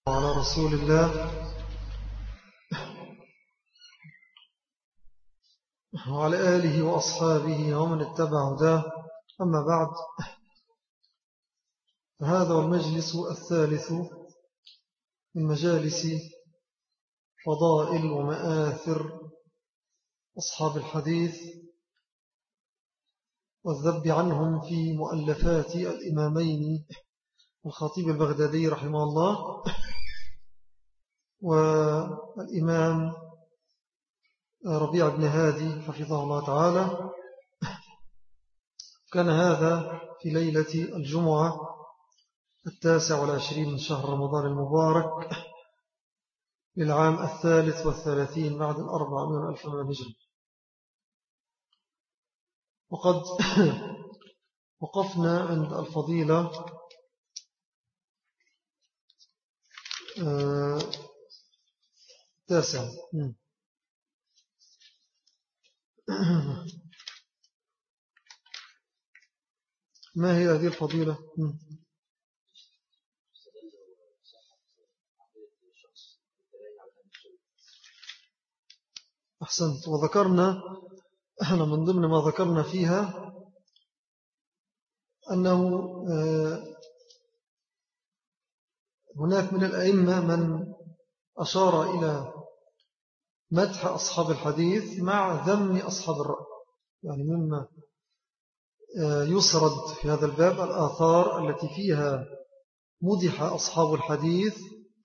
على رسول الله وعلى آله وأصحابه ومن اتبع هداه. أما بعد، فهذا هو المجلس الثالث من مجالس فضائل ومآثر أصحاب الحديث والذب عنهم في مؤلفات الإمامين الخطيب البغدادي رحمه الله والإمام ربيع بن هادي حفظه الله تعالى. كان هذا في ليلة الجمعة 29 من شهر رمضان المبارك للعام 33 بعد 400,000 من الهجرة. وقد وقفنا عند الفضيلة التاسعة. ما هي هذه الفضيلة؟ أحسنت. وذكرنا من ضمن ما ذكرنا فيها أنه هناك من الأئمة من أشار إلى مدح أصحاب الحديث مع ذم أصحاب الرأي، يعني مما يسرد في هذا الباب الآثار التي فيها مدح أصحاب الحديث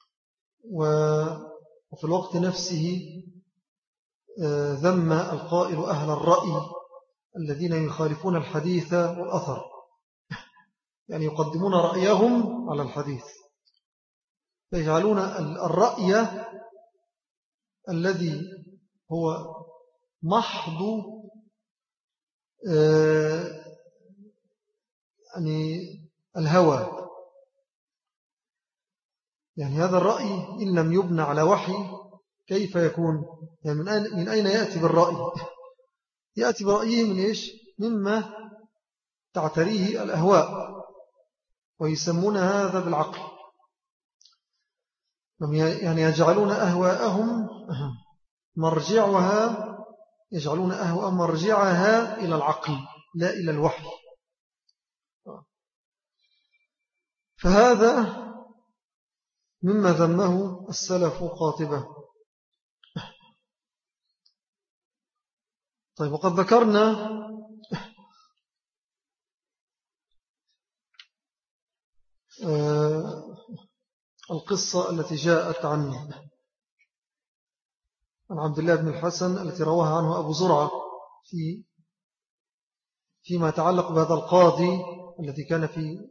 وفي الوقت نفسه ذم القائل أهل الرأي الذين يخالفون الحديث والأثر، يعني يقدمون رأيهم على الحديث، فيجعلون الرأي الذي هو محض يعني الهوى، يعني هذا الرأي إن لم يبنى على وحي كيف يكون؟ يعني من أين يأتي بالرأي؟ يأتي برأيه من إيش؟ مما تعتريه الأهواء، ويسمون هذا بالعقل، يعني يجعلون أهواءهم مرجعها، يجعلون أهواء مرجعها إلى العقل لا إلى الوحي. فهذا مما ذمه السلف قاطبة. طيب، وقد ذكرنا القصة التي جاءت عن عبد الله بن الحسن التي رواها عنه أبو زرعة فيما يتعلق بهذا القاضي الذي كان في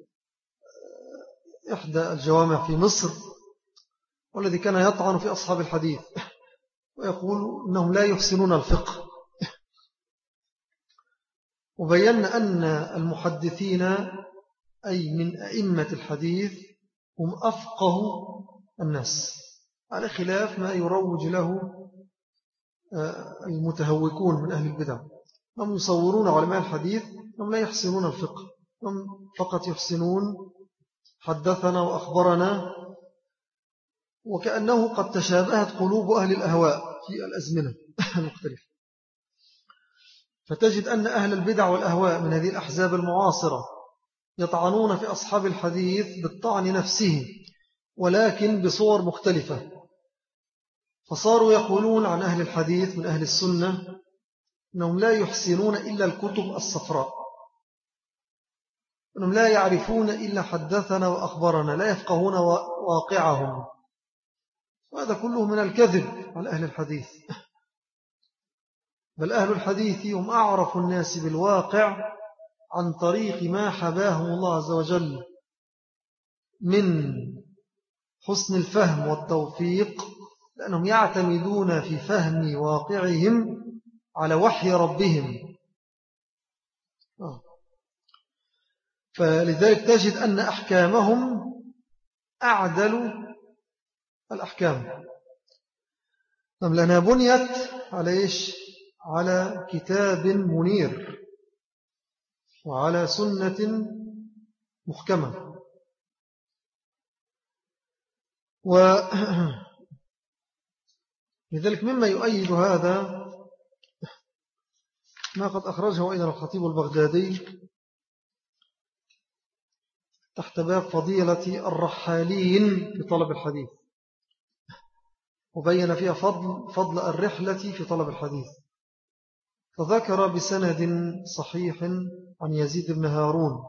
إحدى الجوامع في مصر، والذي كان يطعن في أصحاب الحديث ويقول إنهم لا يحسنون الفقه. وبينا أن المحدثين أي من أئمة الحديث هم أفقه الناس، على خلاف ما يروج له المتهوكون من أهل البدع. هم يصورون علماء الحديث هم لا يحسنون الفقه، هم فقط يحسنون حدثنا وأخبرنا، وكأنه قد تشابهت قلوب أهل الأهواء في الأزمنة المختلفة. فتجد أن أهل البدع والأهواء من هذه الأحزاب المعاصرة يطعنون في أصحاب الحديث بالطعن نفسه، ولكن بصور مختلفة. فصاروا يقولون عن أهل الحديث من أهل السنة أنهم لا يحسنون إلا الكتب الصفراء، أنهم لا يعرفون إلا حدثنا وأخبرنا، لا يفقهون واقعهم. وهذا كله من الكذب على أهل الحديث، بل أهل الحديث هم أعرف الناس بالواقع عن طريق ما حباهم الله عز وجل من حسن الفهم والتوفيق، لأنهم يعتمدون في فهم واقعهم على وحي ربهم. فلذلك تجد أن أحكامهم أعدل الأحكام، لأنها بنيت على كتاب منير وعلى سنة محكمة. ولذلك مما يؤيد هذا ما قد أخرجه أيضا الخطيب البغدادي تحت باب فضيلة الرحالين في طلب الحديث، وبين فيها فضل الرحلة في طلب الحديث، فذكر بسند صحيح عن يزيد بن هارون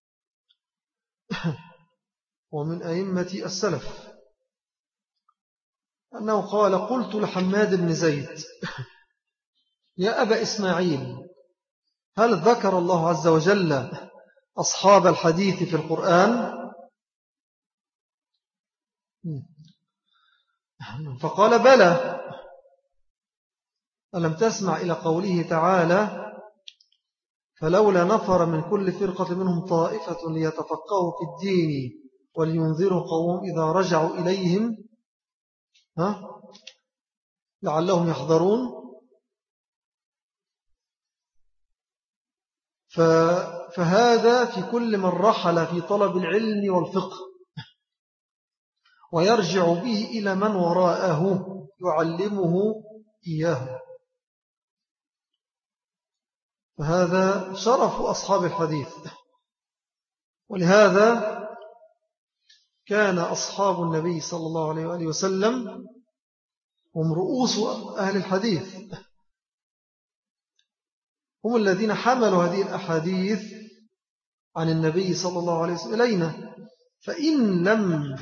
ومن أئمة السلف أنه قال: قلت لحماد بن زيد: يا أبا إسماعيل، هل ذكر الله عز وجل أصحاب الحديث في القرآن؟ فقال: بلى. ألم تسمع إلى قوله تعالى: فلولا نفر من كل فرقة منهم طائفة ليتفقهوا في الدين ولينذروا قوم إذا رجعوا إليهم لعلهم يحذرون. فهذا في كل من رحل في طلب العلم والفقه ويرجع به إلى من وراءه يعلمه إياه، فهذا شرف أصحاب الحديث. ولهذا كان أصحاب النبي صلى الله عليه وآله وسلم هم رؤوس أهل الحديث، هم الذين حملوا هذه الأحاديث عن النبي صلى الله عليه وسلم إلينا. فإن لم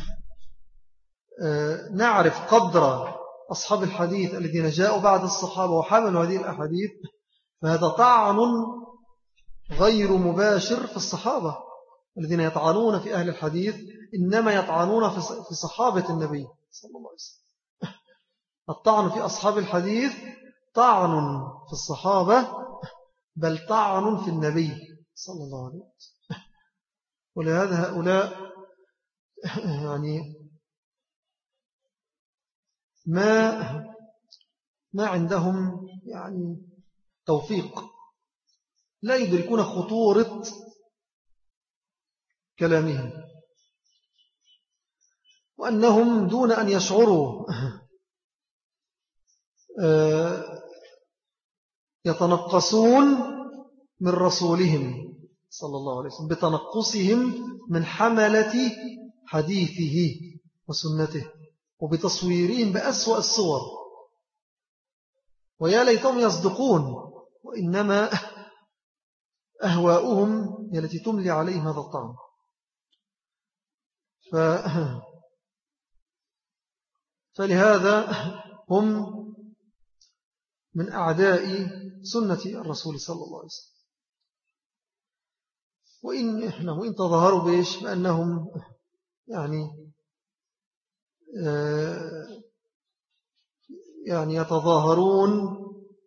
نعرف قدر أصحاب الحديث الذين جاءوا بعد الصحابة وحملوا هذه الأحاديث، فهذا طعن غير مباشر في الصحابة الذين يطعنون في أهل الحديث، إنما يطعنون في صحابة النبي صلى الله عليه وسلم. الطعن في أصحاب الحديث طعن في الصحابة، بل طعن في النبي صلى الله عليه وسلم. ولهذا هؤلاء يعني ما عندهم يعني توفيق، لا يدركون خطورة كلامهم، وأنهم دون أن يشعروا يتنقصون من رسولهم صلى الله عليه وسلم بتنقصهم من حملة حديثه وسنته، وبتصويرهم بأسوأ الصور، ويا ليتهم يصدقون، وإنما أهواؤهم هي التي تملي عليهم هذا الطعن. فلهذا هم من أعداء سنة الرسول صلى الله عليه وسلم. وإن تظاهروا بإيش؟ بأنهم يعني يتظاهرون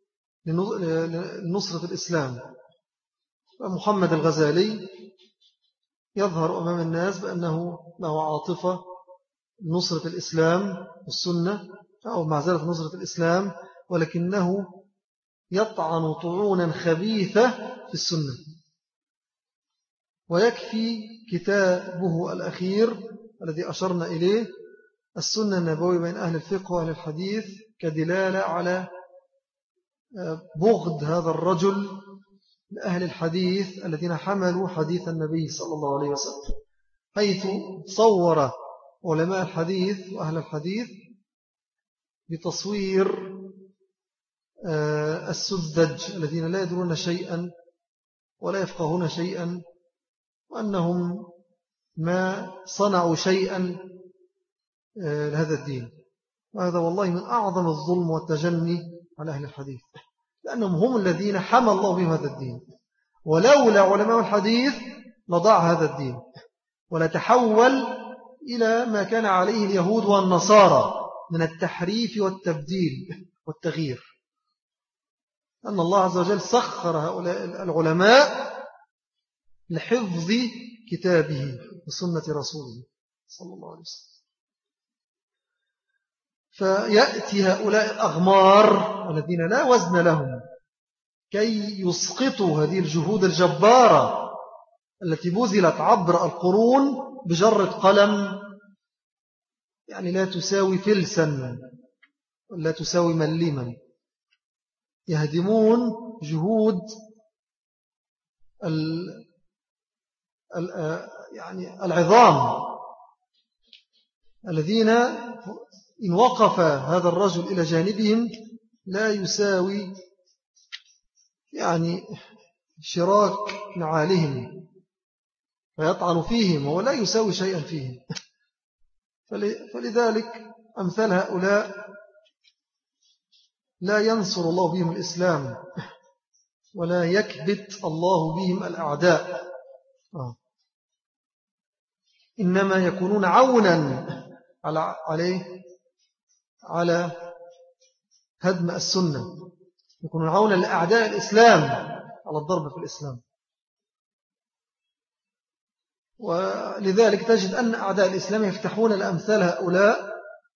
لنصرة الإسلام. محمد الغزالي يظهر أمام الناس بأنه له عاطفة نصرة الإسلام والسنة أو معزلة نصرة الإسلام، ولكنه يطعن طعونا خبيثة في السنة. ويكفي كتابه الأخير الذي أشرنا إليه، السنة النبوية بين أهل الفقه وأهل الحديث، كدلالة على بغض هذا الرجل لأهل الحديث الذين حملوا حديث النبي صلى الله عليه وسلم، حيث صور علماء الحديث وأهل الحديث بتصوير السذج الذين لا يدرون شيئا ولا يفقهون شيئا، وأنهم ما صنعوا شيئا لهذا الدين. وهذا والله من أعظم الظلم والتجني على أهل الحديث، لأنهم هم الذين حمى الله بهم هذا الدين، ولولا علماء الحديث لضاع هذا الدين ولا تحول إلى ما كان عليه اليهود والنصارى من التحريف والتبديل والتغيير. أن الله عز وجل سخر هؤلاء العلماء لحفظ كتابه وسنة رسوله صلى الله عليه وسلم. فيأتي هؤلاء الأغمار الذين لا وزن لهم كي يسقطوا هذه الجهود الجبارة التي بذلت عبر القرون بجرة قلم يعني لا تساوي فلسا ولا تساوي مليما. يهدمون جهود يعني العظام الذين إن وقف هذا الرجل إلى جانبهم لا يساوي يعني شراك نعالهم، فيطعن فيهم وهو لا يساوي شيئا فيهم. فلذلك أمثال هؤلاء لا ينصر الله بهم الإسلام ولا يكبت الله بهم الأعداء، إنما يكونون عونا على هدم السنة، يكونون عونا لأعداء الإسلام على الضرب في الإسلام. ولذلك تجد أن أعداء الإسلام يفتحون لأمثال هؤلاء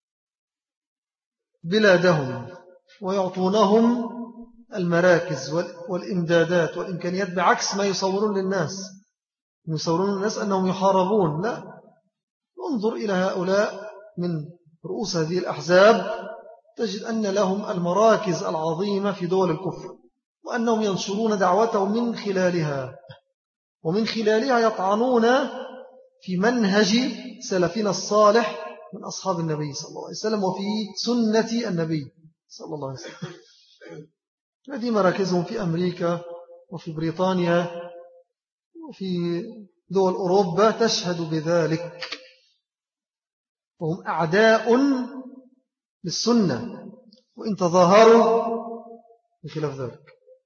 بلادهم ويعطونهم المراكز والإمدادات والإمكانيات بعكس ما يصورون للناس. يصورون الناس أنهم يحاربون. لا، انظر إلى هؤلاء من رؤوس هذه الأحزاب تجد أن لهم المراكز العظيمة في دول الكفر، وأنهم ينشرون دعوتهم من خلالها، ومن خلالها يطعنون في منهج سلفنا الصالح من أصحاب النبي صلى الله عليه وسلم وفي سنة النبي صلى الله عليه وسلم. هذه مراكزهم في أمريكا وفي بريطانيا وفي دول أوروبا تشهد بذلك، وهم أعداء للسنة وإن تظاهروا بخلاف ذلك.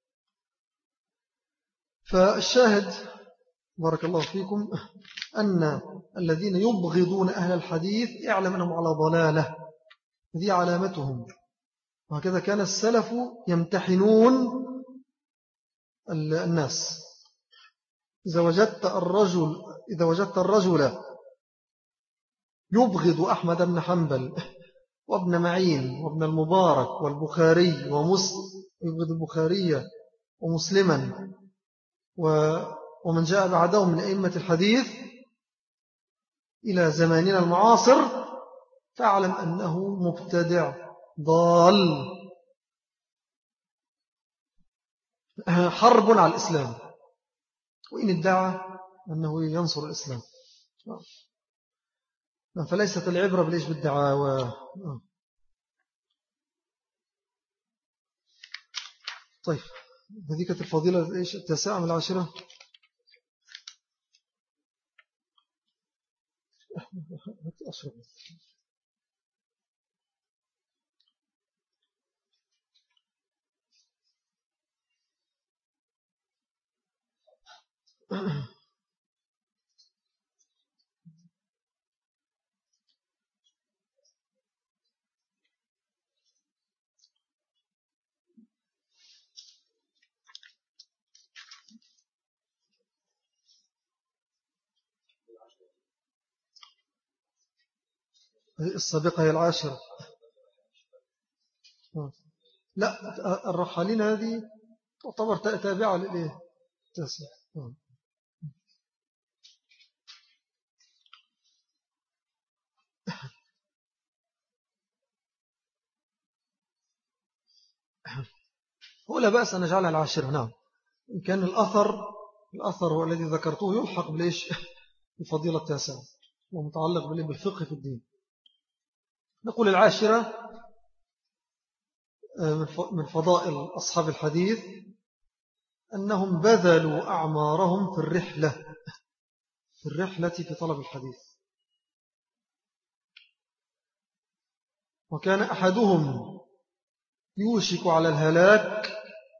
فالشاهد بارك الله فيكم أن الذين يبغضون أهل الحديث اعلم أنهم على ضلالة، هذه علامتهم. وهكذا كان السلف يمتحنون الناس. إذا وجدت الرجل يبغض أحمد بن حنبل وابن معين وابن المبارك والبخاري ومسلم، يبغض البخاري ومسلما ومن جاء بعدهم من أئمة الحديث إلى زماننا المعاصر، فاعلم أنه مبتدع ضال حرب على الإسلام، وإن ادعى أنه ينصر الإسلام. فليست العبرة بليش بالدعاوى. طيب، هذه كانت الفضيلة 9 من 10. أشرب. السابقة هي 10. لا، الرحالين هذه تعتبر تابعة للإيه؟ 9. هو لا بأس أن نجعلها 10. نعم، إن كان الأثر هو الذي ذكرته يلحق بليش الفضيلة 9 ومتعلق بالفقه في الدين. نقول 10 من فضائل أصحاب الحديث أنهم بذلوا أعمارهم في الرحلة في طلب الحديث. وكان أحدهم يوشك على الهلاك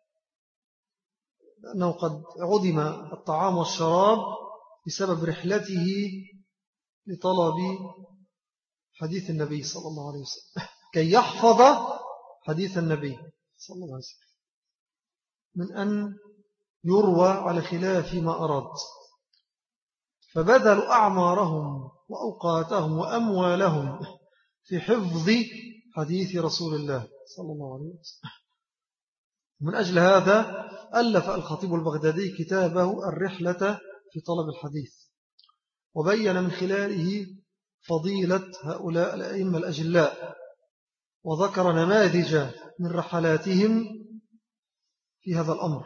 لأنه قد عدم الطعام والشراب بسبب رحلته لطلب حديث النبي صلى الله عليه وسلم، كي يحفظ حديث النبي صلى الله عليه وسلم من أن يروى على خلاف ما أراد. فبذلوا أعمارهم وأوقاتهم وأموالهم في حفظ حديث رسول الله صلى الله عليه وسلم. من أجل هذا ألف الخطيب البغدادي كتابه الرحلة في طلب الحديث، وبين من خلاله فضيلة هؤلاء الأئمة الأجلاء، وذكر نماذج من رحلاتهم في هذا الأمر.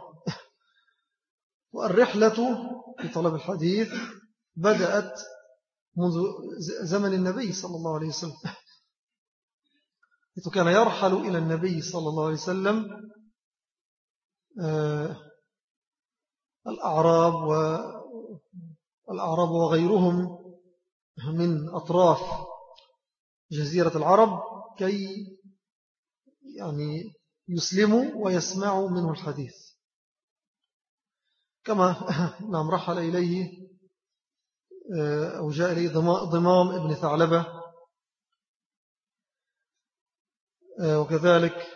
والرحلة في طلب الحديث بدأت منذ زمن النبي صلى الله عليه وسلم، حيث كان يرحل إلى النبي صلى الله عليه وسلم الأعراب وغيرهم من أطراف جزيرة العرب كي يعني يسلموا ويسمعوا منه الحديث، كما نعم رحل إليه أو جاء إليه ضمام ابن ثعلبة، وكذلك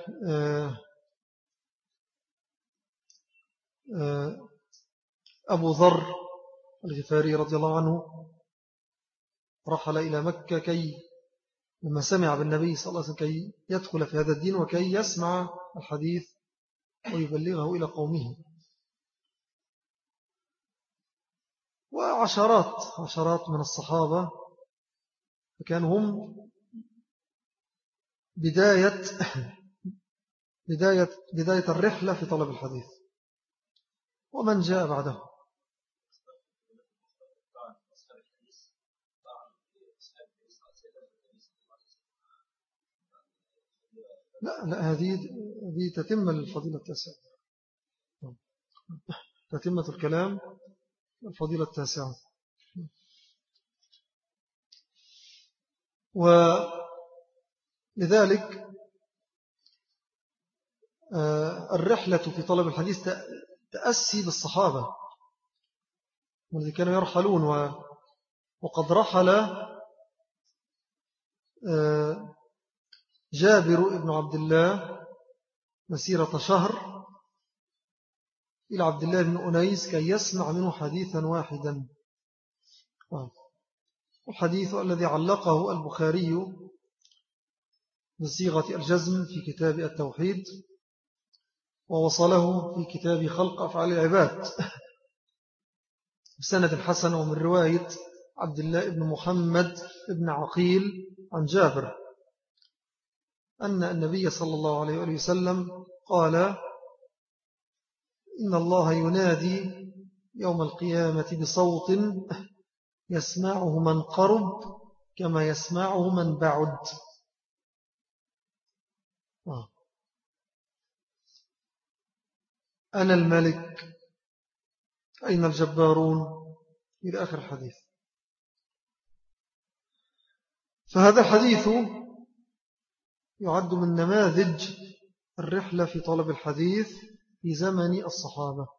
أبو ذر الغفاري رضي الله عنه رحل إلى مكة كي لما سمع بالنبي صلى الله عليه وسلم كي يدخل في هذا الدين وكي يسمع الحديث ويبلغه إلى قومه. وعشرات من الصحابة كانوا هم بداية الرحلة في طلب الحديث، ومن جاء بعده. لا هذه تتم الفضيلة التاسعة، تتمة الكلام الفضيلة التاسعة. ولذلك الرحلة في طلب الحديث تأسي بالصحابة والذين كانوا يرحلون. وقد رحل جابر ابن عبد الله مسيرة شهر إلى عبد الله بن أنيس كي يسمع منه حديثا واحدا. الحديث الذي علقه البخاري بصيغة الجزم في كتاب التوحيد، ووصله في كتاب خلق أفعال العباد بسند الحسن ومن رواية عبد الله بن محمد بن عقيل عن جابر أن النبي صلى الله عليه وسلم قال: إن الله ينادي يوم القيامة بصوت يسمعه من قرب كما يسمعه من بعد. أنا الملك أين الجبارون إلى آخر الحديث. فهذا الحديث يعد من نماذج الرحلة في طلب الحديث في زمن الصحابة.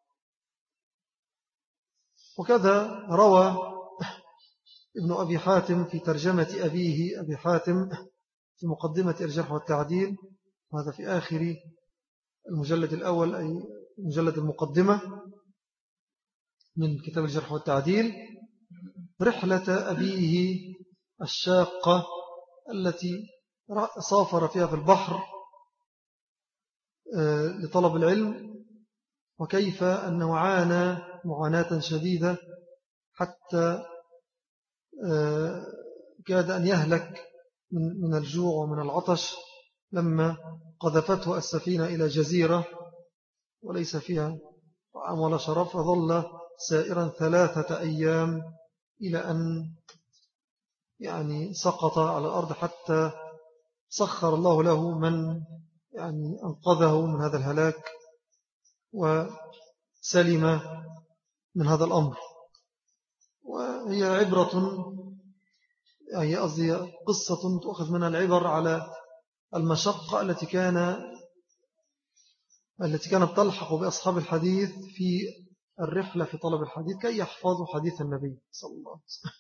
وكذا روى ابن أبي حاتم في ترجمة أبيه أبي حاتم في مقدمة الجرح والتعديل، وهذا في آخر المجلد الأول أي مجلد المقدمة من كتاب الجرح والتعديل، رحلة أبيه الشاقة التي سافر فيها في البحر لطلب العلم، وكيف أنه عانى معاناة شديدة حتى كاد أن يهلك من الجوع ومن العطش لما قذفته السفينة إلى جزيرة وليس فيها طعام ولا شراب، فظل سائرا 3 أيام إلى أن يعني سقط على الأرض حتى سخر الله له من يعني أنقذه من هذا الهلاك وسلم من هذا الأمر. وهي عبرة يعني قصدي قصة تأخذ منها العبر على المشقة التي كانت تلحق بأصحاب الحديث في الرحلة في طلب الحديث كي يحفظوا حديث النبي صلى الله عليه وسلم.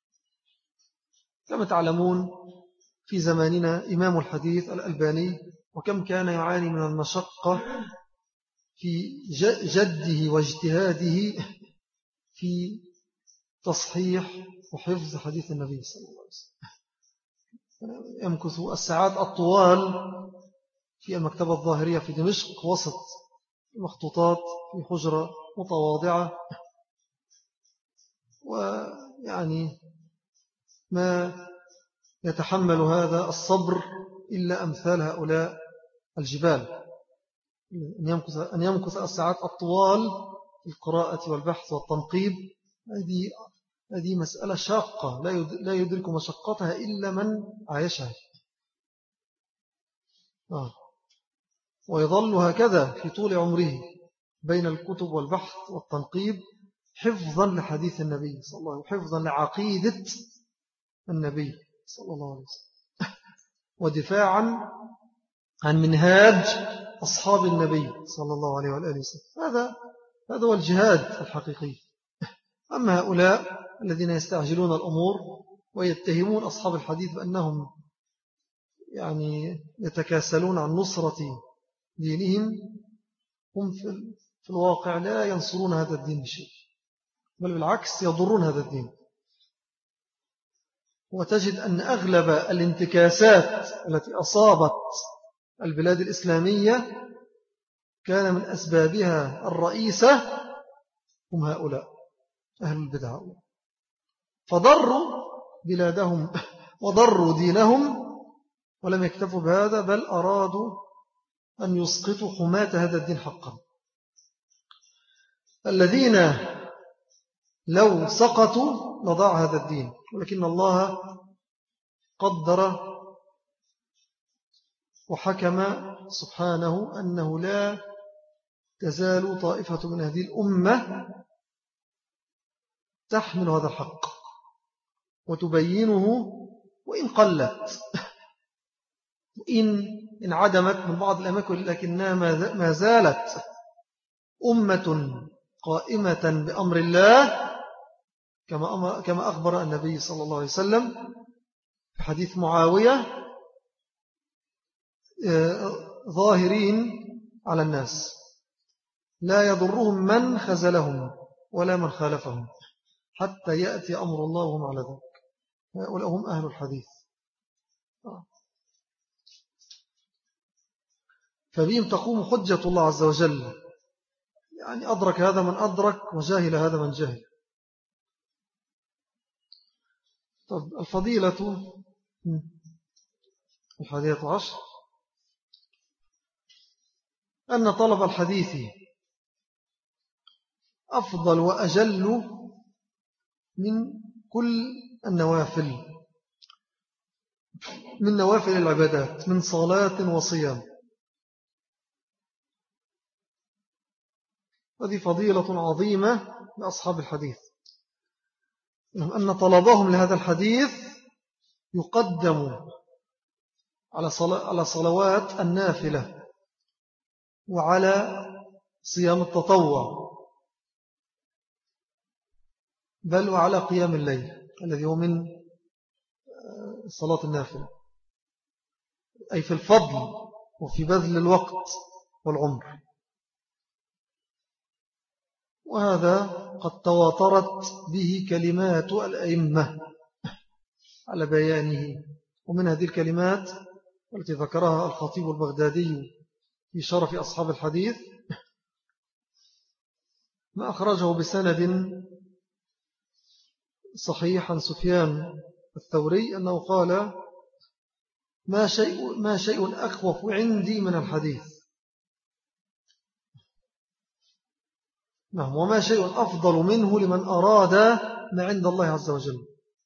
كما تعلمون في زماننا إمام الحديث الألباني، وكم كان يعاني من المشقة في جده واجتهاده في تصحيح وحفظ حديث النبي صلى الله عليه وسلم. يمكث الساعات الطوال في المكتبة الظاهرية في دمشق وسط مخطوطات في حجرة متواضعة، ويعني ما يتحمل هذا الصبر إلا أمثال هؤلاء الجبال، أن يمكث الساعات الطوال في القراءة والبحث والتنقيب. هذه مسألة شاقة لا يدرك مشقتها إلا من عايشها. ويظل هكذا في طول عمره بين الكتب والبحث والتنقيب، حفظا لحديث النبي صلى الله عليه وسلم، حفظا لعقيدة النبي صلى الله عليه وسلم، ودفاعا عن منهاج أصحاب النبي صلى الله عليه وآله وسلم. هذا هو الجهاد الحقيقي. أما هؤلاء الذين يستعجلون الأمور ويتهمون أصحاب الحديث بأنهم يعني يتكاسلون عن نصرة دينهم، هم في الواقع لا ينصرون هذا الدين بشيء، بل بالعكس يضرون هذا الدين. وتجد أن أغلب الانتكاسات التي أصابت البلاد الإسلامية كان من أسبابها الرئيسة هم هؤلاء أهل البدع، فضروا بلادهم وضروا دينهم، ولم يكتفوا بهذا بل أرادوا أن يسقطوا حماة هذا الدين حقا، الذين لو سقطوا لضاع هذا الدين. ولكن الله قدر وحكم سبحانه أنه لا تزال طائفة من هذه الأمة تحمل هذا الحق وتبينه، وإن قلت وإن انعدمت من بعض الأماكن، لكنها ما زالت أمة قائمة بأمر الله، كما أخبر النبي صلى الله عليه وسلم في حديث معاوية: ظاهرين على الناس لا يضرهم من خذلهم ولا من خالفهم حتى يأتي أمر الله وهم على ذلك. هؤلاء هم أهل الحديث. فبهم تقوم حجة الله عز وجل، يعني أدرك هذا من أدرك وجاهل هذا من جهل. طب الفضيلة 11 أن طلب الحديث أفضل وأجل من كل النوافل، من نوافل العبادات، من صلاة وصيام. هذه فضيلة عظيمة لأصحاب الحديث، أن طلبهم لهذا الحديث يقدم على صلوات النافلة وعلى صيام التطوع، بل وعلى قيام الليل الذي هو من صلاة النافلة، أي في الفضل وفي بذل الوقت والعمر. وهذا قد تواترت به كلمات الأئمة على بيانه. ومن هذه الكلمات التي ذكرها الخطيب البغدادي في شرف أصحاب الحديث ما أخرجه بسند صحيح عن سفيان الثوري أنه قال: ما شيء أخوف عندي من الحديث، نعم، وما شيء أفضل منه لمن أراد ما عند الله عز وجل.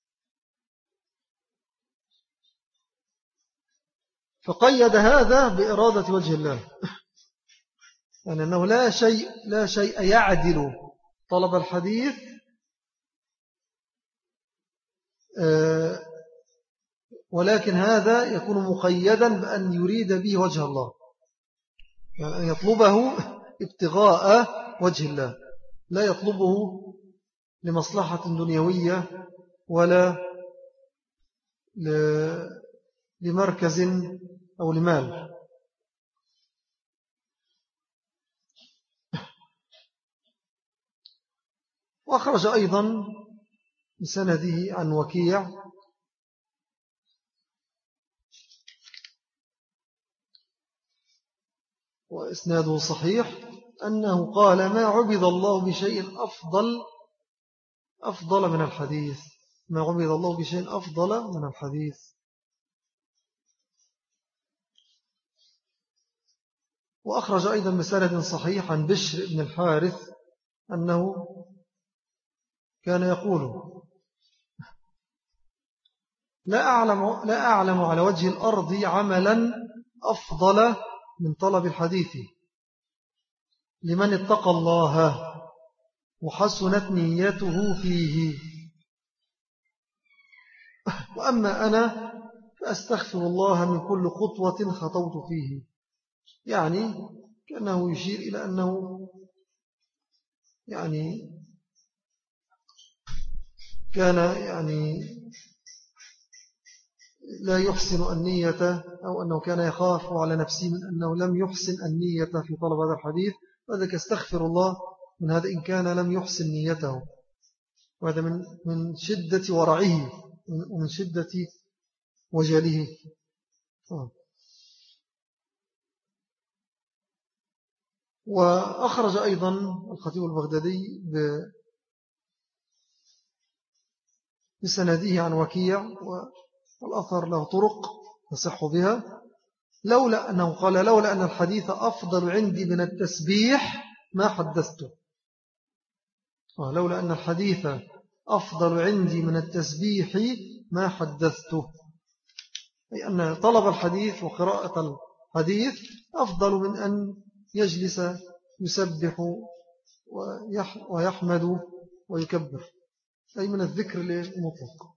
فقيد هذا بإرادة وجه الله، يعني أنه لا شيء يعدل طلب الحديث ولكن هذا يكون مقيدا بأن يريد به وجه الله، يعني أن يطلبه ابتغاء وجه الله، لا يطلبه لمصلحة دنيوية ولا لمركز أو لمال. وأخرج أيضا بسنده عن وكيع وإسناده صحيح أنه قال: ما عبد الله بشيء أفضل من الحديث، ما عبد الله بشيء أفضل من الحديث. وأخرج أيضا بسند صحيح عن بشر بن الحارث أنه كان يقول: لا أعلم على وجه الأرض عملا أفضل من طلب الحديث لمن اتقى الله وحسنت نيته فيه، وأما أنا فأستغفر الله من كل خطوة خطوت فيه. يعني كأنه يشير إلى أنه يعني كان لا يحسن النية، أو أنه كان يخاف على نفسه من أنه لم يحسن النية في طلب هذا الحديث، وذلك استغفر الله من هذا إن كان لم يحسن نيته. وهذا من شدة ورعه ومن شدة وجله. وأخرج أيضا الخطيب البغدادي بسنده عن وكيع، والأثر له طرق يصح بها، لولا أنه قال: لولا أن الحديث أفضل عندي من التسبيح ما حدثته. لولا أن الحديث أفضل عندي من التسبيح ما حدثته، أي أن طلب الحديث وقراءة الحديث أفضل من أن يجلس يسبح ويحمد ويكبر، أي من الذكر المطلق.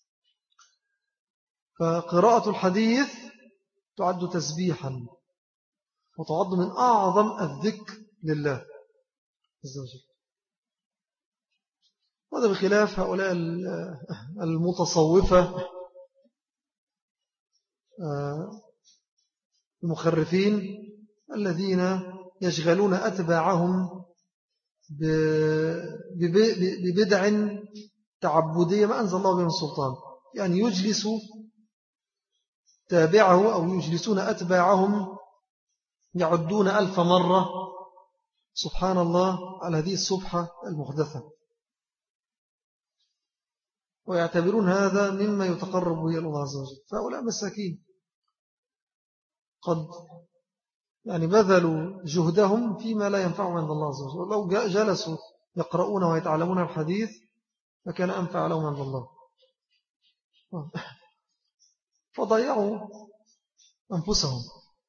فقراءة الحديث تعد تسبيحا وتعد من أعظم الذكر لله عز وجل. وهذا بخلاف هؤلاء المتصوفة المخرفين الذين يشغلون أتباعهم ببدع تعبدية ما أنزل الله بهم السلطان، يعني يجلس تابعه أو يجلسون أتباعهم يعدون 1000 مرة سبحان الله على هذه السبحة المحدثة، ويعتبرون هذا مما يتقرب به الله عز وجل. فهؤلاء مساكين قد بذلوا جهدهم فيما لا ينفعهم عند الله عز وجل. لو جلسوا يقرؤون ويتعلمون الحديث فكان أنفع لهم عند الله، فضيعوا أنفسهم.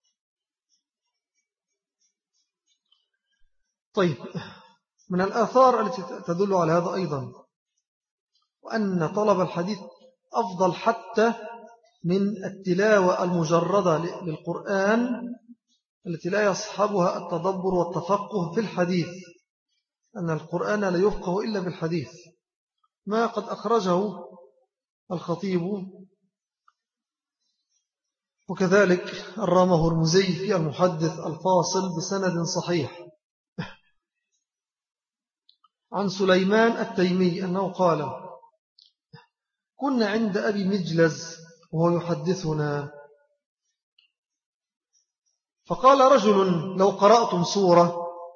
طيب، من الآثار التي تدل على هذا أيضا وأن طلب الحديث أفضل حتى من التلاوة المجردة للقرآن التي لا يصحبها التدبر والتفقه في الحديث، أن القرآن لا يفقه إلا بالحديث، ما قد أخرجه الخطيب وكذلك الرامة هرمزي في المحدث الفاصل بسند صحيح عن سليمان التيمي أنه قال: كنا عند أبي مجلز وهو يحدثنا، فقال رجل: لو قرأتم سورة،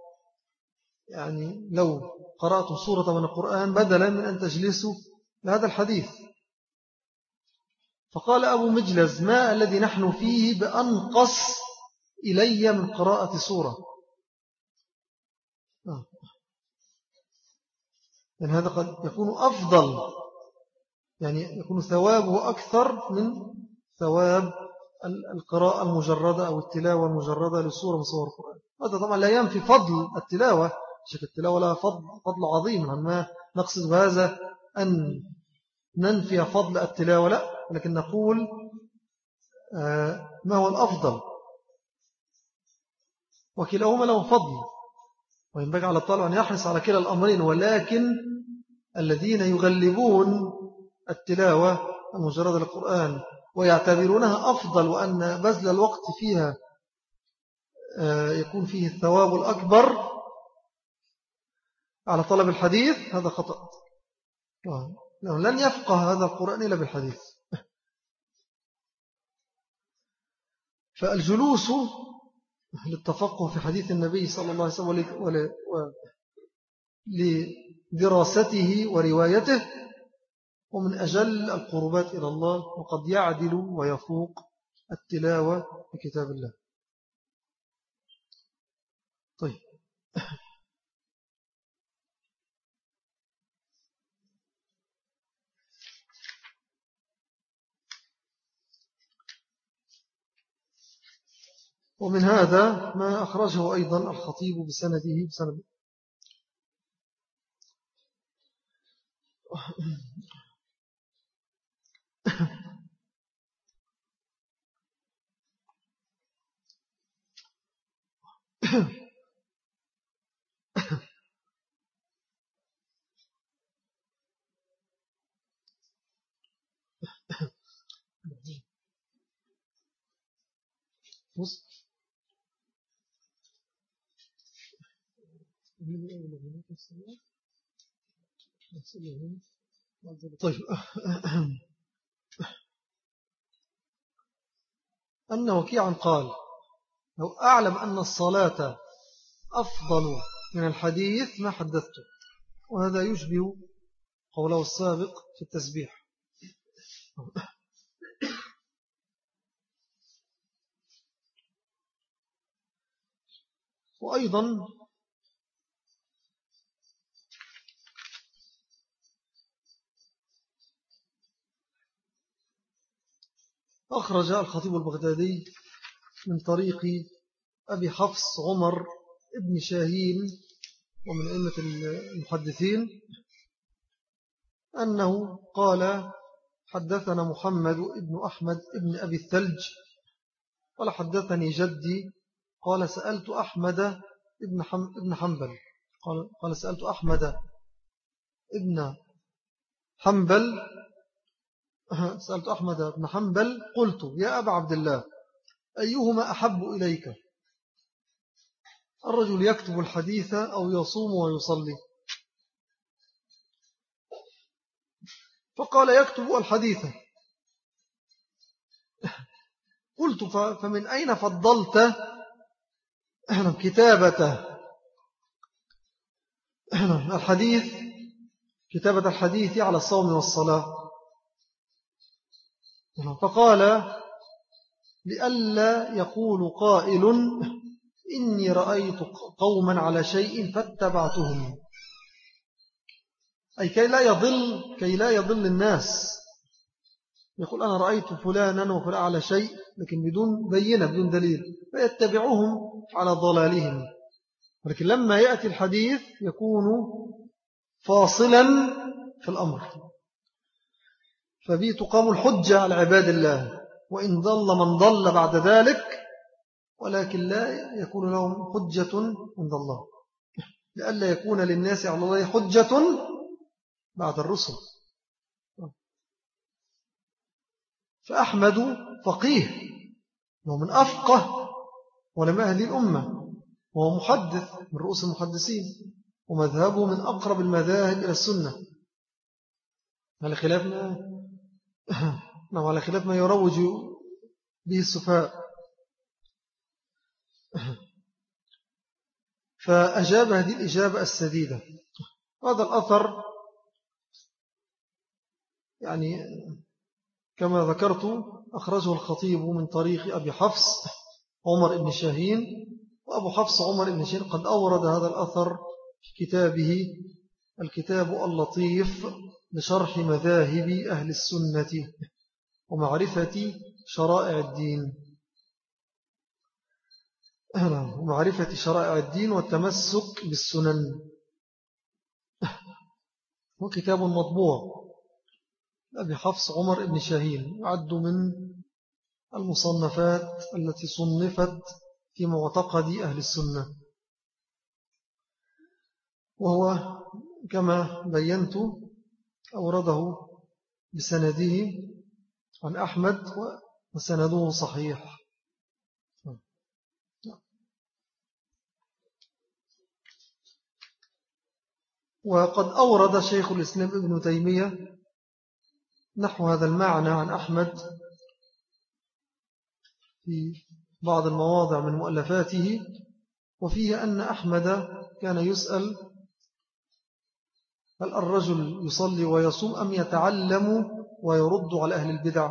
يعني لو قرأتم سورة من القرآن بدلا من أن تجلسوا لهذا الحديث. فقال أبو مجلز: ما الذي نحن فيه بأنقص إلي من قراءة سورة؟ يعني هذا قد يكون أفضل، يعني يكون ثوابه أكثر من ثواب القراءة المجردة أو التلاوة المجردة للسورة من سور القرآن. هذا طبعا لا ينفي فضل التلاوة، شك التلاوة لها فضل عظيم، عما نقصد بهذا أن ننفي فضل التلاوة، لا، لكن نقول ما هو الأفضل، وكلاهما له فضل، وينبغي على الطالب أن يحرص على كلا الأمرين. ولكن الذين يغلبون التلاوة المجردة للقرآن ويعتبرونها أفضل وأن بذل الوقت فيها يكون فيه الثواب الأكبر على طلب الحديث، هذا خطأ، لأنه لن يفقه هذا القرآن إلا بالحديث. فالجلوس للتفقه في حديث النبي صلى الله عليه وسلم لدراسته وروايته ومن أجل القربات إلى الله، وقد يعدل ويفوق التلاوة في كتاب الله. طيب. ومن هذا ما أخرجه أيضا الخطيب بسند طيب. أن وكيعا قال: لو أعلم أن الصلاة أفضل من الحديث ما حدثته. وهذا يشبه قوله السابق في التسبيح. وأيضا أخرج الخطيب البغدادي من طريق أبي حفص عمر ابن شاهين ومن أئمة المحدثين أنه قال: حدثنا محمد ابن أحمد ابن أبي الثلج قال: حدثني جدي قال: سألت أحمد ابن حنبل قال: سألت أحمد ابن حنبل سألت أحمد بن حنبل قلت: يا أبا عبد الله، أيهما أحب إليك، الرجل يكتب الحديث أو يصوم ويصلي؟ فقال: يكتب الحديث. قلت: فمن أين فضلت كتابة الحديث على الصوم والصلاة؟ فقال: لئلا يقول قائل إني رأيت قوما على شيء فاتبعتهم، أي كي لا يضل الناس، يقول أنا رأيت فلانا وفلانا على شيء لكن بدون بينة بدون دليل فيتبعهم على ضلالهم. ولكن لما يأتي الحديث يكون فاصلا في الأمر، فبه تقام الحجة على عباد الله، وإن ضل من ضل بعد ذلك، ولكن لا يكون لهم حجة عند الله، لئلا يكون للناس على الله حجة بعد الرسل. فأحمد فقيه ومن أفقه ولم أهل الأمة، وهو محدث من رؤوس المحدثين، ومذهبه من أقرب المذاهب إلى السنة، على خلاف ما يروج به السفهاء. فأجاب هذه الإجابة السديدة. هذا الأثر يعني كما ذكرت أخرجه الخطيب من طريق أبي حفص عمر بن شاهين، وأبو حفص عمر بن شاهين قد أورد هذا الأثر في كتابه الكتاب اللطيف لشرح مذاهب أهل السنة ومعرفة شرائع الدين والتمسك بالسنن. هو كتاب مطبوع أبي حفص عمر بن شاهين، يعد من المصنفات التي صنفت في معتقد أهل السنة، وهو كما بينت أورده بسنده عن أحمد وسنده صحيح. وقد أورد شيخ الإسلام ابن تيمية نحو هذا المعنى عن أحمد في بعض المواضع من مؤلفاته، وفيه أن أحمد كان يسأل: هل الرجل يصلي ويصوم أم يتعلم ويرد على أهل البدع؟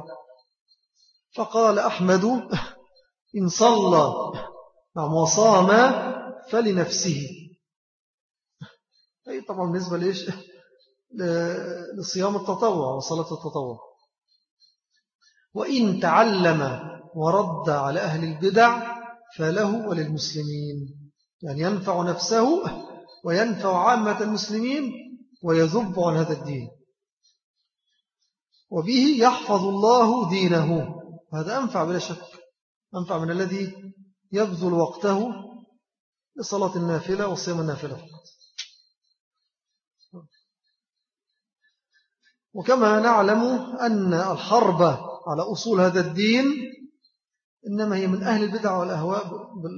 فقال أحمد: إن صلى وصام فلنفسه. أي طبعا بالنسبة ليش لصيام التطوع وصلاة التطوع. وإن تعلم ورد على أهل البدع فله وللمسلمين، يعني ينفع نفسه وينفع عامة المسلمين ويذب عن هذا الدين، وبه يحفظ الله دينه. هذا أنفع بلا شك، أنفع من الذي يبذل وقته لصلاة النافلة وصيام النافلة. وكما نعلم أن الحرب على أصول هذا الدين إنما هي من أهل البدع والأهواء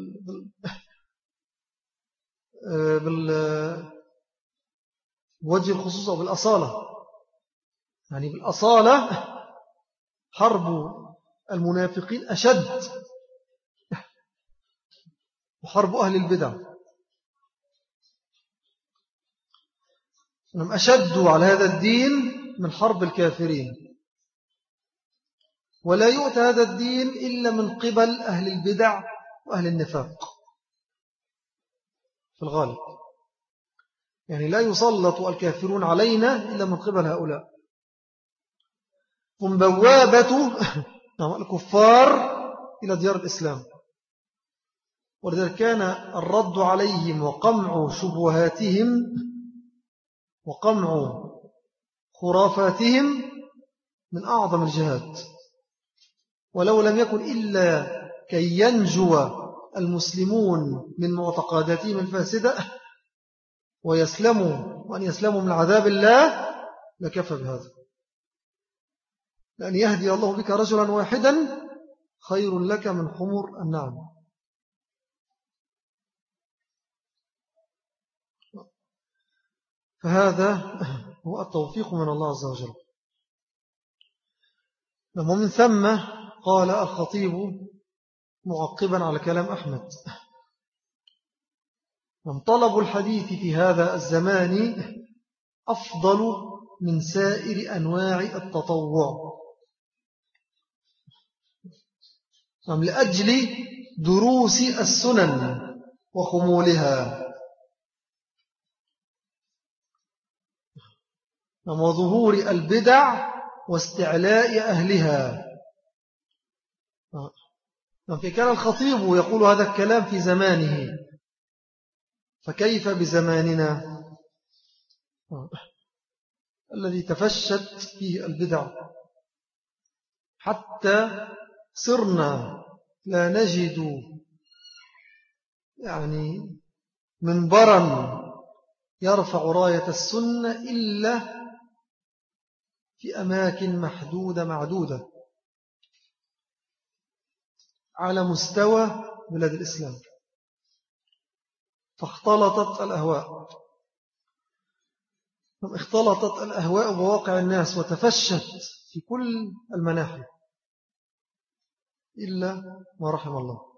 بوجه الخصوص أو بالأصالة. يعني بالأصالة حرب المنافقين أشد وحرب أهل البدع أنهم أشدوا على هذا الدين من حرب الكافرين، ولا يؤتى هذا الدين إلا من قبل أهل البدع وأهل النفاق في الغالب. يعني لا يسلط الكافرون علينا إلا من قبل هؤلاء. هم بوابة الكفار إلى ديار الإسلام، ولذلك كان الرد عليهم وقمع شبهاتهم وقمع خرافاتهم من أعظم الجهاد، ولو لم يكن إلا كي ينجو المسلمون من معتقداتهم الفاسدة وأن يسلموا من عذاب الله لكفى بهذا. لأن يهدي الله بك رجلا واحدا خير لك من حمر النعم. فهذا هو التوفيق من الله عز وجل. ومن ثم قال الخطيب معقبا على كلام أحمد: من طلب الحديث في هذا الزمان أفضل من سائر أنواع التطوع، لأجل دروس السنن وخمولها وظهور البدع واستعلاء أهلها. كان الخطيب يقول هذا الكلام في زمانه، فكيف بزماننا الذي تفشت فيه البدع حتى صرنا لا نجد يعني منبرا يرفع راية السنة إلا في أماكن محدودة معدودة على مستوى بلاد الإسلام. فاختلطت الأهواء بواقع الناس وتفشت في كل المناحي إلا ما رحم الله.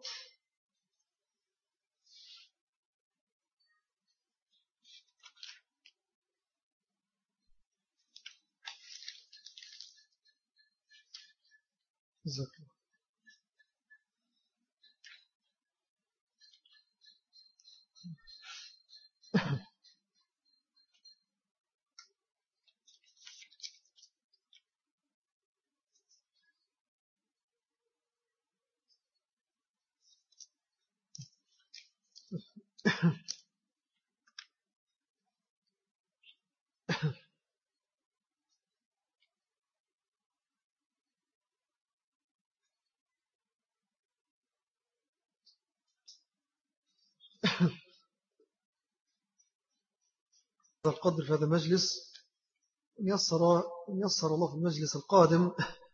ذكر القدر في هذا المجلس، إن يسر الله في المجلس القادم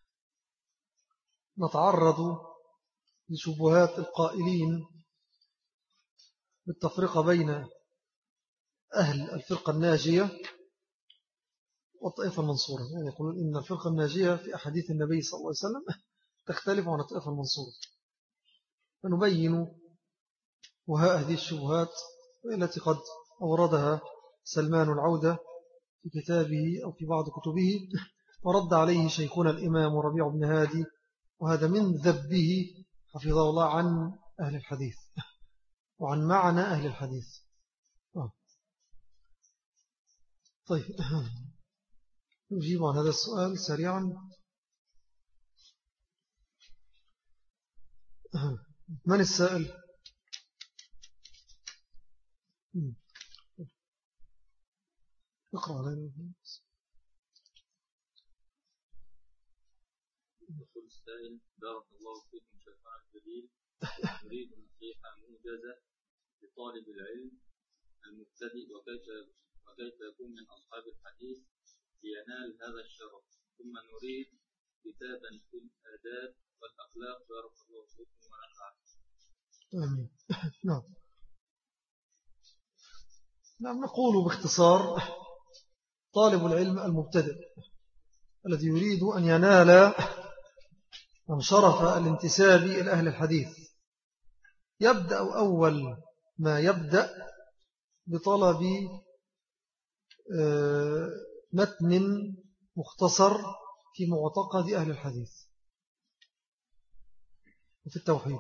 نتعرض لشبهات القائلين بالتفرقة بين أهل الفرقة الناجية والطائفة المنصورة. يعني يقولون إن الفرقة الناجية في أحاديث النبي صلى الله عليه وسلم تختلف عن الطائفة المنصورة، فنبين هذه الشبهات التي قد أوردها سلمان العودة في كتابه أو في بعض كتبه، ورد عليه شيخنا الإمام ربيع بن هادي، وهذا من ذبه حفظه الله عن أهل الحديث. وعن معنى أهل الحديث. طيب نجيب عن هذا السؤال سريعا. من السائل؟ اقرأ علينا. يقول السائل: بارك الله فيكم شيخنا الجليل، أريد نصيحة موجزة لطالب العلم المبتدئ وكيف يكون من أصحاب الحديث لينال هذا الشرف، ثم نريد كتابا في الآداب والأخلاق. بارك الله فيكم ونفعكم. آمين. نعم نقول باختصار: طالب العلم المبتدئ الذي يريد أن ينال من شرف الانتساب إلى أهل الحديث يبدأ أول ما يبدأ بطلب متن مختصر في معتقد أهل الحديث وفي التوحيد.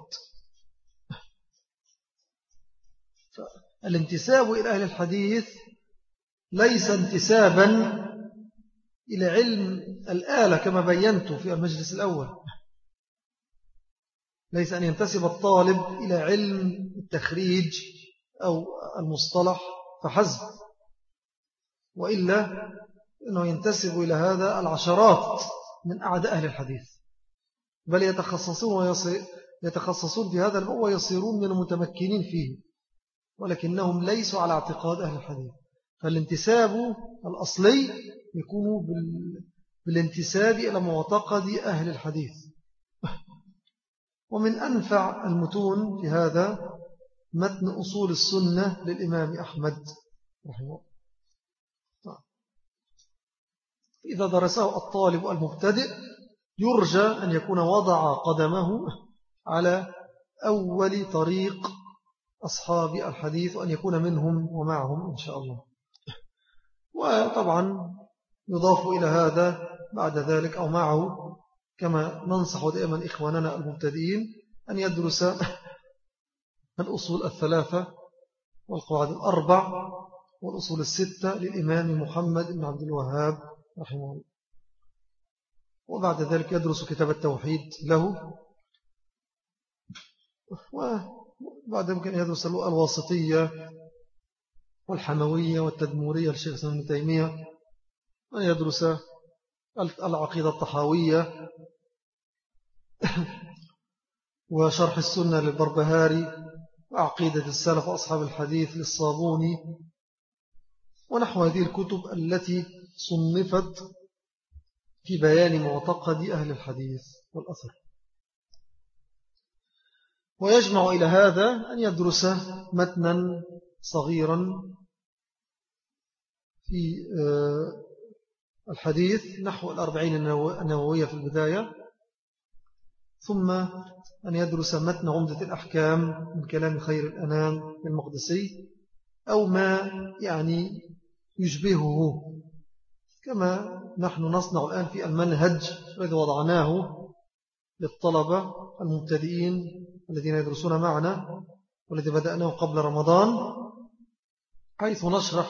الانتساب إلى أهل الحديث ليس انتسابا إلى علم الآلة كما بينت في المجلس الأول، ليس أن ينتسب الطالب إلى علم التخريج أو المصطلح فحسب، وإلا أنه ينتسب إلى هذا العشرات من أعداء أهل الحديث، بل يتخصصون في هذا الباب ويصيرون من المتمكنين فيه، ولكنهم ليسوا على اعتقاد أهل الحديث. فالانتساب الأصلي يكون بالانتساب إلى معتقد أهل الحديث. ومن أنفع المتون في هذا متن أصول السنة للإمام أحمد رحمه الله. إذا درسه الطالب المبتدئ يرجى أن يكون وضع قدمه على أول طريق أصحاب الحديث وأن يكون منهم ومعهم إن شاء الله. وطبعا يضاف إلى هذا بعد ذلك أو معه، كما ننصح دائما إخواننا المبتدئين، أن يدرس الأصول الثلاثة والقواعد الأربع والأصول الستة للإمام محمد بن عبد الوهاب رحمه الله. وبعد ذلك يدرس كتاب التوحيد له، وبعد ذلك يدرس الواسطية والحموية والتدمورية للشيخ الإسلام ابن تيمية، أن يدرس العقيدة الطحاوية وشرح السنة للبربهاري وعقيدة السلف وأصحاب الحديث للصابوني ونحو هذه الكتب التي صنفت في بيان معتقد أهل الحديث والأثر. ويجمع إلى هذا أن يدرس متنا صغيرا في الحديث نحو 40 النووية في البداية، ثم أن يدرس متن عمدة الأحكام من كلام خير الأنام المقدسي أو ما يعني يشبهه، كما نحن نصنع الآن في المنهج الذي وضعناه للطلبة المبتدئين الذين يدرسون معنا والذي بدأناه قبل رمضان، حيث نشرح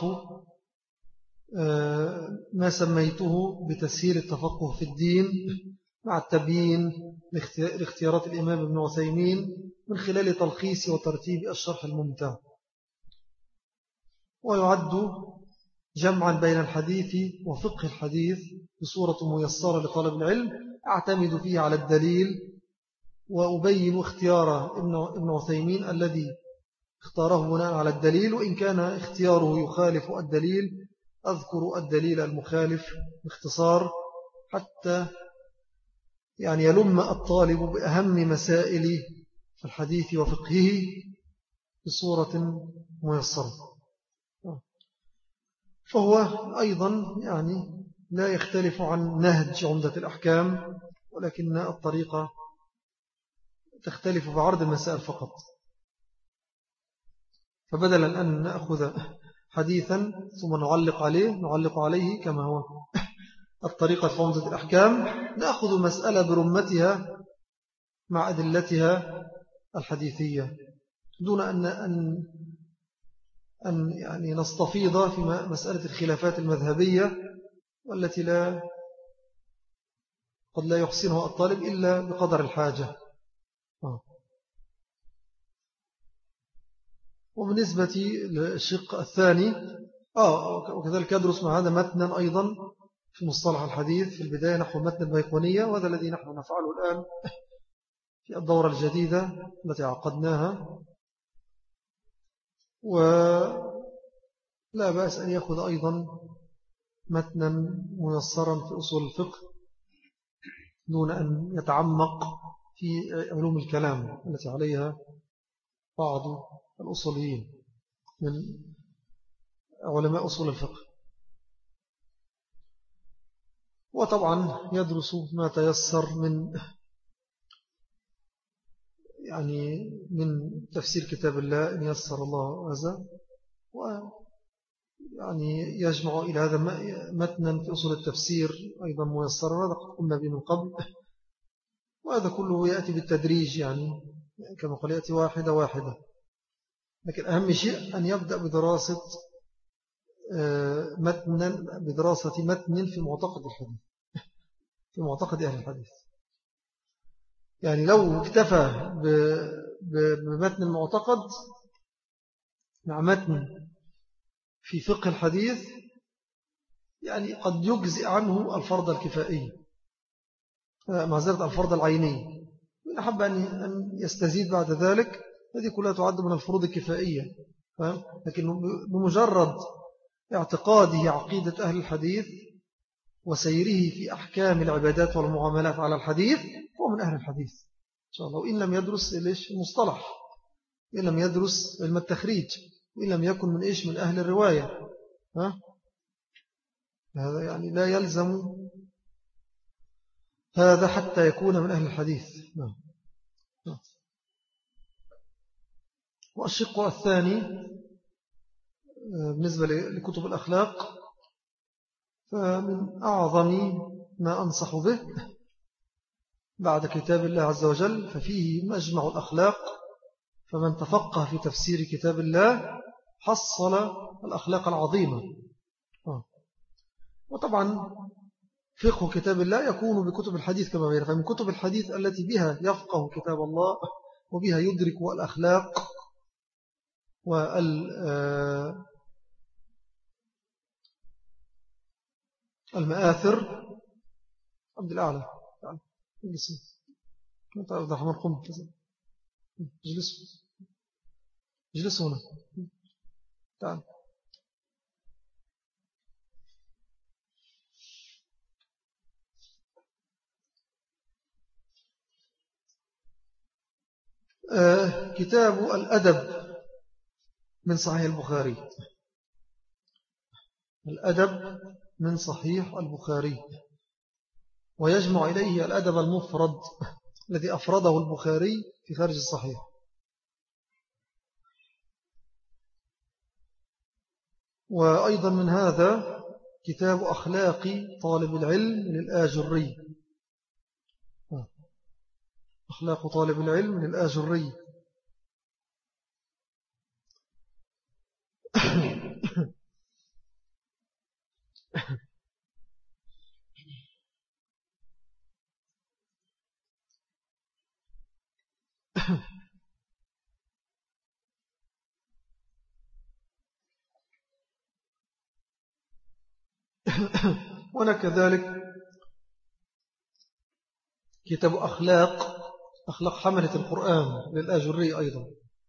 ما سميته بتسهيل التفقه في الدين مع التبيين لاختيارات الإمام ابن عثيمين من خلال تلخيص وترتيب الشرح الممتع. ويعد جمعا بين الحديث وفقه الحديث بصورة ميسرة لطالب العلم أعتمد فيه على الدليل وأبين اختيار ابن عثيمين الذي اختاره بناء على الدليل، وإن كان اختياره يخالف الدليل أذكر الدليل المخالف باختصار حتى يعني يلم الطالب بأهم مسائل الحديث وفقهه بصورة ميسرة. فهو أيضا يعني لا يختلف عن نهج عمدة الأحكام، ولكن الطريقة تختلف بعرض المسائل فقط. فبدلا أن نأخذ حديثا ثم نعلق عليه كما هو الطريقة في عمدة الأحكام، نأخذ مسألة برمتها مع أدلتها الحديثية دون أن يعني نستفيض في مسألة الخلافات المذهبية والتي قد لا يحسنها الطالب إلا بقدر الحاجة. وبالنسبة للشق الثاني وكذلك يدرس مع هذا متنا أيضا في مصطلح الحديث في البداية نحو متن البيقونية، وهذا الذي نحن نفعله الآن في الدورة الجديدة التي عقدناها. ولا بأس أن يأخذ أيضا متنا ميسرا في أصول الفقه دون أن يتعمق في علوم الكلام التي عليها بعض الأصوليين من علماء أصول الفقه. وطبعا يدرس ما تيسر من تفسير كتاب الله إن يسر الله هذا، ويعني يجمع إلى هذا متنا في أصول التفسير أيضا ميسر، هذا قلنا به من قبل. وهذا كله يأتي بالتدريج يعني كما قال يأتي واحدة واحدة. لكن أهم شيء أن يبدأ بدراسة متن في معتقد الحديث، في معتقد أهل الحديث. يعني لو اكتفى بمتن المعتقد مع متن في فقه الحديث يعني قد يجزئ عنه الفرض الكفائي، معذرة الفرض العيني، وإن أحب أن يستزيد بعد ذلك هذه كلها تعد من الفروض الكفائية. لكن بمجرد اعتقاده عقيدة أهل الحديث وسيره في أحكام العبادات والمعاملات على الحديث هو من أهل الحديث إن شاء الله، وإن لم يدرس المصطلح، وإن لم يدرس علم التخريج، وإن لم يكن من أهل الرواية. هذا يعني لا يلزم هذا حتى يكون من أهل الحديث. والشق الثاني بالنسبة لكتب الأخلاق، فمن أعظم ما أنصح به بعد كتاب الله عز وجل ففيه مجمع الأخلاق، فمن تفقه في تفسير كتاب الله حصل الأخلاق العظيمة. وطبعا فقه كتاب الله يكون بكتب الحديث كما بين، فمن كتب الحديث التي بها يفقه كتاب الله وبها يدرك الأخلاق والمآثر. عبد الأعلى انت عبد الرحمن قم اجلس هنا تعال. كتاب الأدب من صحيح البخاري، الأدب من صحيح البخاري، ويجمع إليه الأدب المفرد الذي أفرده البخاري في خارج الصحيح. وأيضا من هذا كتاب أخلاق طالب العلم للآجري، أخلاق طالب العلم للآجري. وأنا كذلك كتاب أخلاق حملة القرآن للآجري أيضا.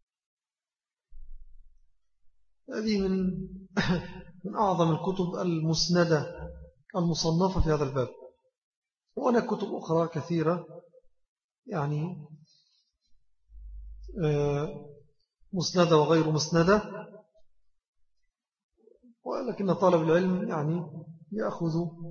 هذه من أعظم الكتب المسندة المصنفة في هذا الباب. وأنا كتب أخرى كثيرة يعني مسندة وغير مسندة، ولكن طالب العلم يعني يأخذ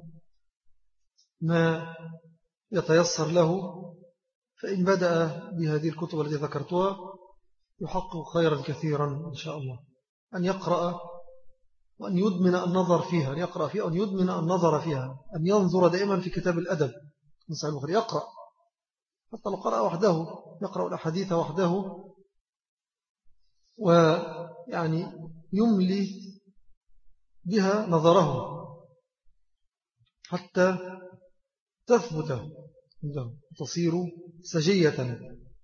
ما يتيسر له، فإن بدأ بهذه الكتب التي ذكرتها يحقق خيرا كثيرا إن شاء الله. أن يقرأ وأن يدمن النظر فيها، أن يقرأ فيها وأن يدمن النظر فيها، أن ينظر دائما في كتاب الأدب من صحيح البخاري، يقرأ حتى لو قرأ وحده، يقرأ الأحاديث وحده ويعني يملي بها نظره حتى تثبت تصير سجية.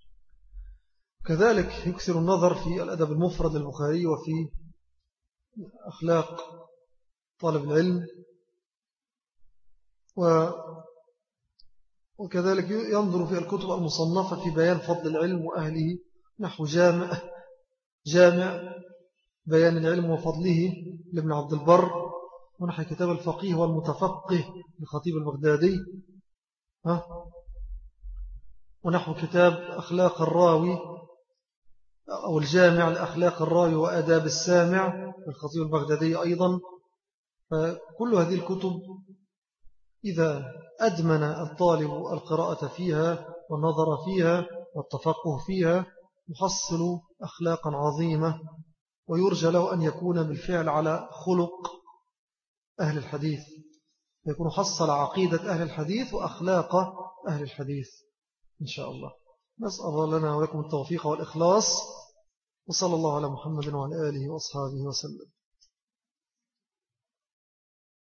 كذلك يكثر النظر في الأدب المفرد للبخاري وفي أخلاق طالب العلم، وكذلك ينظر في الكتب المصنفة في بيان فضل العلم وأهله، نحو جامع بيان العلم وفضله لابن عبد البر، ونحو كتاب الفقيه والمتفقه لخطيب البغدادي، ونحو كتاب أخلاق الراوي أو الجامع لأخلاق الراوي وآداب السامع للخطيب البغدادي أيضا. فكل هذه الكتب إذا أدمن الطالب القراءة فيها والنظر فيها والتفقه فيها يحصل أخلاقا عظيمة، ويرجى له أن يكون بالفعل على خلق أهل الحديث، يكون حصل عقيدة أهل الحديث وأخلاق أهل الحديث إن شاء الله. نسأل الله لنا ولكم التوفيق والإخلاص، وصلى الله على محمد وعلى آله وأصحابه وسلم.